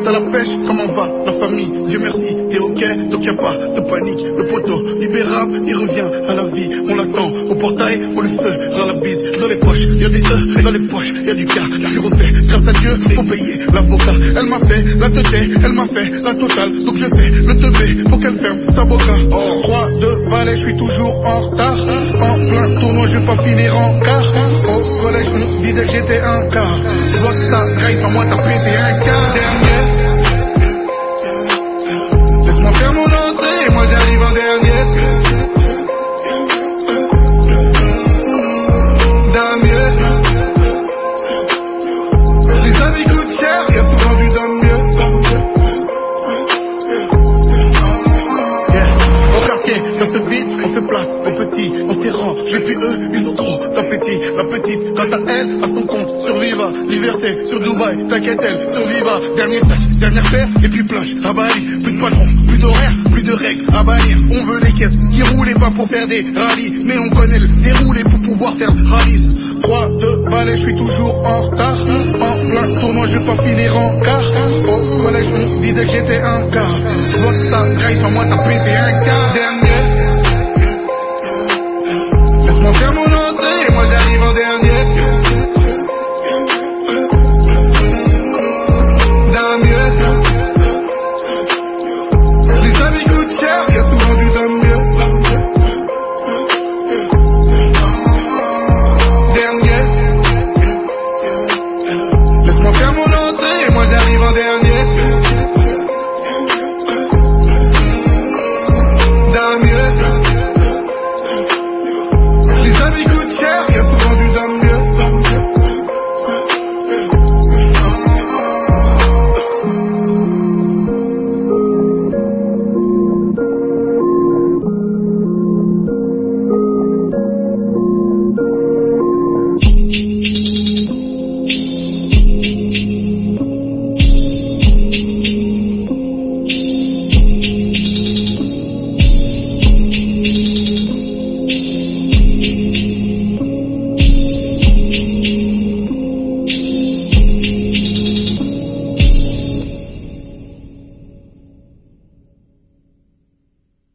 t'as la pêche, comment va la famille? Dieu merci, t'es ok, donc y'a pas de panique. Le poteau, libérable, il revient à la vie. On l'attend au portail, on lui fera la bise. Dans les poches, y'a des œufs, dans les poches, y'a du cas. Je suis refait, grâce à Dieu, faut payer l'avocat. Elle m'a fait la teutée, elle m'a fait la totale. Donc je fais le teubé, faut qu'elle ferme sa boca. 3, 2, balais, je suis toujours en retard. En plein tournoi, je vais pas finir en quart. Au collège, on disait que j'étais un quart. Je vois que ça graille, sans moi t'as pété un quart. Dernier, laisse-moi faire mon entrée, et moi j'arrive en dernier. D'un mieux, les amis coûtent cher, y'a souvent du d'un mieux. Yeah. Au quartier, ça se vide, on se place, au petit, on s'y rend. J'ai puis eux, ils ont trop d'appétit. La petite, quant à elle, à son compte, surviva. Liberté sur Dubaï, t'inquiète elle, surviva. Dernier sac, dernière paire, et puis plage, à Bali. Plus de patron, plus d'horaire, plus de règles à bannir. On veut les caisses qui roulent pas pour faire des rallyes, mais on connaît le déroulé pour pouvoir faire rallye. 3, 2, balais, je suis toujours en retard. En plein tournoi, je vais pas finir en quart.